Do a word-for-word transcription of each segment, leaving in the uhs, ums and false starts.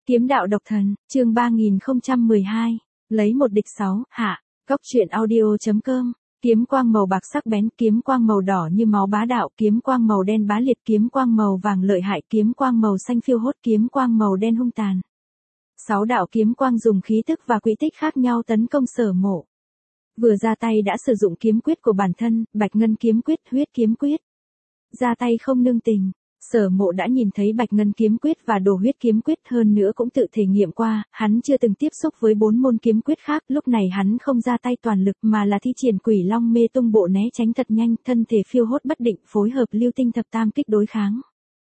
Kiếm đạo độc thần, chương ba nghìn không trăm mười hai, lấy một địch sáu, hạ, Góc truyện audio.com, kiếm quang màu bạc sắc bén, kiếm quang màu đỏ như máu bá đạo, kiếm quang màu đen bá liệt, kiếm quang màu vàng lợi hại, kiếm quang màu xanh phiêu hốt, kiếm quang màu đen hung tàn. Sáu đạo kiếm quang dùng khí tức và quỹ tích khác nhau tấn công Sở Mộ. Vừa ra tay đã sử dụng kiếm quyết của bản thân, Bạch Ngân kiếm quyết, huyết kiếm quyết. Ra tay không nương tình. Sở Mộ đã nhìn thấy Bạch Ngân kiếm quyết và Đồ huyết kiếm quyết, hơn nữa cũng tự thể nghiệm qua, hắn chưa từng tiếp xúc với bốn môn kiếm quyết khác, lúc này hắn không ra tay toàn lực mà là thi triển Quỷ Long Mê Tung bộ né tránh thật nhanh, thân thể phiêu hốt bất định, phối hợp Lưu Tinh Thập Tam Kích đối kháng.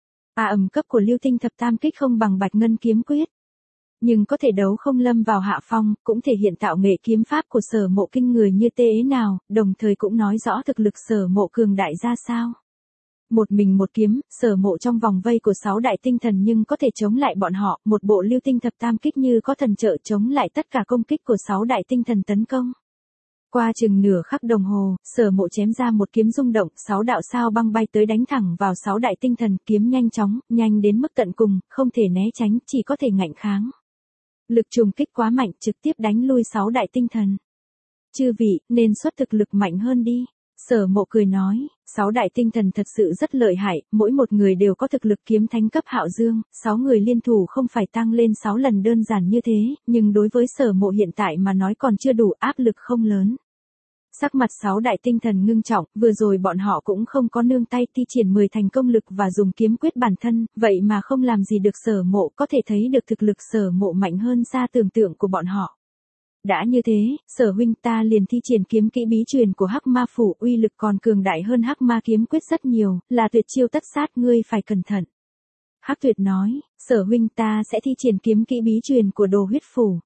A ầm cấp của Lưu Tinh Thập Tam Kích không bằng Bạch Ngân kiếm quyết, nhưng có thể đấu không lâm vào hạ phong, cũng thể hiện tạo nghệ kiếm pháp của Sở Mộ kinh người như thế nào, đồng thời cũng nói rõ thực lực Sở Mộ cường đại ra sao. Một mình một kiếm, Sở Mộ trong vòng vây của sáu đại tinh thần nhưng có thể chống lại bọn họ, một bộ Lưu Tinh Thập Tam Kích như có thần trợ chống lại tất cả công kích của sáu đại tinh thần tấn công. Qua chừng nửa khắc đồng hồ, Sở Mộ chém ra một kiếm rung động, sáu đạo sao băng bay tới đánh thẳng vào sáu đại tinh thần, kiếm nhanh chóng, nhanh đến mức tận cùng, không thể né tránh, chỉ có thể ngạnh kháng. Lực trùng kích quá mạnh, trực tiếp đánh lui sáu đại tinh thần. Chư vị, nên xuất thực lực mạnh hơn đi. Sở Mộ cười nói, sáu đại tinh thần thật sự rất lợi hại, mỗi một người đều có thực lực kiếm thánh cấp hạo dương, sáu người liên thủ không phải tăng lên sáu lần đơn giản như thế, nhưng đối với Sở Mộ hiện tại mà nói còn chưa đủ, áp lực không lớn. Sắc mặt sáu đại tinh thần ngưng trọng, vừa rồi bọn họ cũng không có nương tay thi triển mười thành công lực và dùng kiếm quyết bản thân, vậy mà không làm gì được Sở Mộ, có thể thấy được thực lực Sở Mộ mạnh hơn xa tưởng tượng của bọn họ. Đã như thế, Sở huynh ta liền thi triển kiếm kỹ bí truyền của Hắc Ma phủ, uy lực còn cường đại hơn Hắc Ma kiếm quyết rất nhiều, là tuyệt chiêu tất sát, ngươi phải cẩn thận. Hắc Tuyệt nói, Sở huynh ta sẽ thi triển kiếm kỹ bí truyền của Đồ huyết phủ.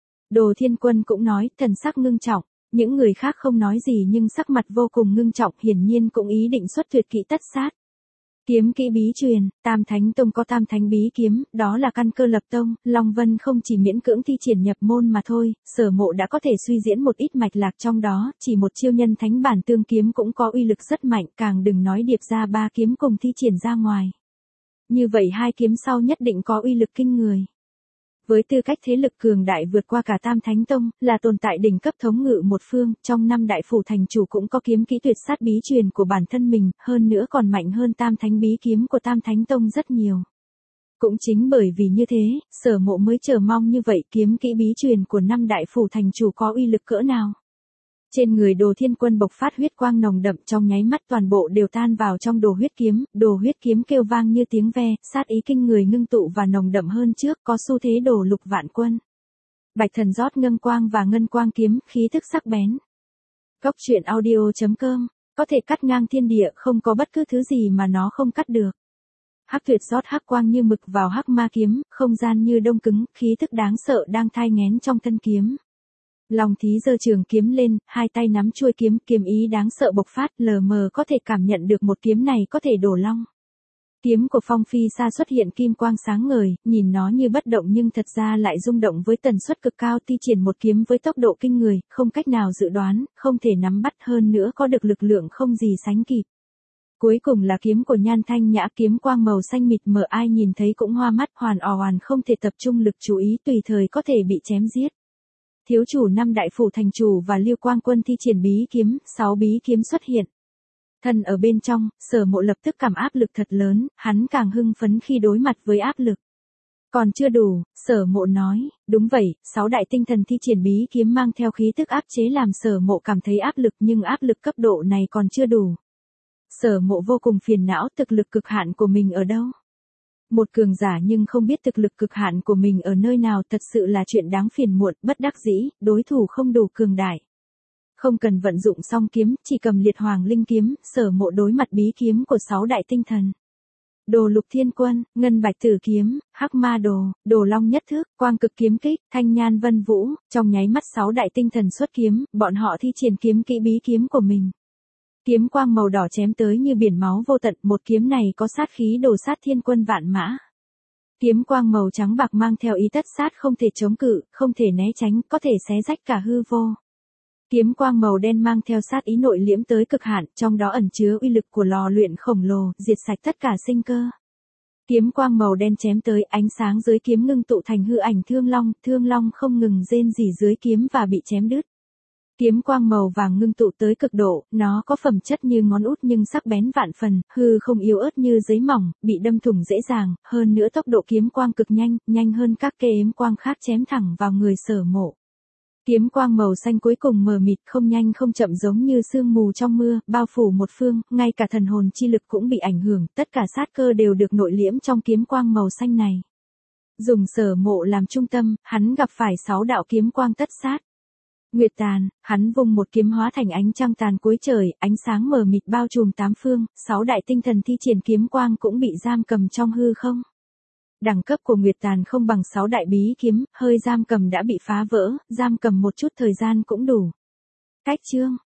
Đồ Thiên Quân cũng nói, thần sắc ngưng trọng. Những người khác không nói gì nhưng sắc mặt vô cùng ngưng trọng, hiển nhiên cũng ý định xuất tuyệt kỹ tất sát. Kiếm kỹ bí truyền, Tam Thánh Tông có Tam Thánh bí kiếm, đó là căn cơ lập tông, Long Vân không chỉ miễn cưỡng thi triển nhập môn mà thôi, Sở Mộ đã có thể suy diễn một ít mạch lạc trong đó, chỉ một chiêu nhân thánh bản tương kiếm cũng có uy lực rất mạnh, càng đừng nói điệp ra ba kiếm cùng thi triển ra ngoài. Như vậy hai kiếm sau nhất định có uy lực kinh người. Với tư cách thế lực cường đại vượt qua cả Tam Thánh Tông, là tồn tại đỉnh cấp thống ngự một phương, trong năm đại phủ thành chủ cũng có kiếm kỹ tuyệt sát bí truyền của bản thân mình, hơn nữa còn mạnh hơn Tam Thánh bí kiếm của Tam Thánh Tông rất nhiều. Cũng chính bởi vì như thế, Sở Mộ mới chờ mong như vậy, kiếm kỹ bí truyền của năm đại phủ thành chủ có uy lực cỡ nào. Trên người Đồ Thiên Quân bộc phát huyết quang nồng đậm, trong nháy mắt toàn bộ đều tan vào trong Đồ huyết kiếm, Đồ huyết kiếm kêu vang như tiếng ve, sát ý kinh người ngưng tụ và nồng đậm hơn trước, có xu thế đổ lục vạn quân. Bạch Thần rót ngân quang và ngân quang kiếm, khí thức sắc bén. Góc truyện audio.com, có thể cắt ngang thiên địa, không có bất cứ thứ gì mà nó không cắt được. Hắc Tuyệt rót hắc quang như mực vào Hắc Ma kiếm, không gian như đông cứng, khí thức đáng sợ đang thai nghén trong thân kiếm. Long Thí giơ trường kiếm lên, hai tay nắm chuôi kiếm, kiếm ý đáng sợ bộc phát, lờ mờ có thể cảm nhận được một kiếm này có thể đổ long. Kiếm của Phong Phi Sa xuất hiện kim quang sáng ngời, nhìn nó như bất động nhưng thật ra lại rung động với tần suất cực cao, thi triển một kiếm với tốc độ kinh người, không cách nào dự đoán, không thể nắm bắt, hơn nữa có được lực lượng không gì sánh kịp. Cuối cùng là kiếm của Nhan Thanh Nhã, kiếm quang màu xanh mịt mờ, ai nhìn thấy cũng hoa mắt, hoàn ò hoàn không thể tập trung lực chú ý, tùy thời có thể bị chém giết. Thiếu chủ năm đại phủ thành chủ và Lưu Quang Quân thi triển bí kiếm, sáu bí kiếm xuất hiện. Thân ở bên trong, Sở Mộ lập tức cảm áp lực thật lớn, hắn càng hưng phấn khi đối mặt với áp lực. Còn chưa đủ, Sở Mộ nói, đúng vậy, sáu đại tinh thần thi triển bí kiếm mang theo khí tức áp chế làm Sở Mộ cảm thấy áp lực, nhưng áp lực cấp độ này còn chưa đủ. Sở Mộ vô cùng phiền não, thực lực cực hạn của mình ở đâu? Một cường giả nhưng không biết thực lực cực hạn của mình ở nơi nào, thật sự là chuyện đáng phiền muộn, bất đắc dĩ, đối thủ không đủ cường đại. Không cần vận dụng song kiếm, chỉ cầm liệt hoàng linh kiếm, Sở Mộ đối mặt bí kiếm của sáu đại tinh thần. Đồ Lục Thiên Quân, Ngân Bạch Tử kiếm, Hắc Ma đồ, Đồ Long Nhất Thức, Quang Cực kiếm kích, Thanh Nhan Vân Vũ, trong nháy mắt sáu đại tinh thần xuất kiếm, bọn họ thi triển kiếm kỹ bí kiếm của mình. Kiếm quang màu đỏ chém tới như biển máu vô tận, một kiếm này có sát khí đổ sát thiên quân vạn mã. Kiếm quang màu trắng bạc mang theo ý tất sát, không thể chống cự, không thể né tránh, có thể xé rách cả hư vô. Kiếm quang màu đen mang theo sát ý nội liễm tới cực hạn, trong đó ẩn chứa uy lực của lò luyện khổng lồ, diệt sạch tất cả sinh cơ. Kiếm quang màu đen chém tới, ánh sáng dưới kiếm ngưng tụ thành hư ảnh thương long, thương long không ngừng rên rỉ dưới kiếm và bị chém đứt. Kiếm quang màu vàng ngưng tụ tới cực độ, nó có phẩm chất như ngón út nhưng sắc bén vạn phần, hư không yếu ớt như giấy mỏng, bị đâm thủng dễ dàng, hơn nữa tốc độ kiếm quang cực nhanh, nhanh hơn các cây ếm quang khác chém thẳng vào người Sở Mộ. Kiếm quang màu xanh cuối cùng mờ mịt không nhanh không chậm giống như sương mù trong mưa, bao phủ một phương, ngay cả thần hồn chi lực cũng bị ảnh hưởng, tất cả sát cơ đều được nội liễm trong kiếm quang màu xanh này. Dùng Sở Mộ làm trung tâm, hắn gặp phải sáu đạo kiếm quang tất sát. Nguyệt tàn, hắn vung một kiếm hóa thành ánh trăng tàn cuối trời, ánh sáng mờ mịt bao trùm tám phương, sáu đại tinh thần thi triển kiếm quang cũng bị giam cầm trong hư không. Đẳng cấp của Nguyệt tàn không bằng sáu đại bí kiếm, hơi giam cầm đã bị phá vỡ, giam cầm một chút thời gian cũng đủ. Cách chương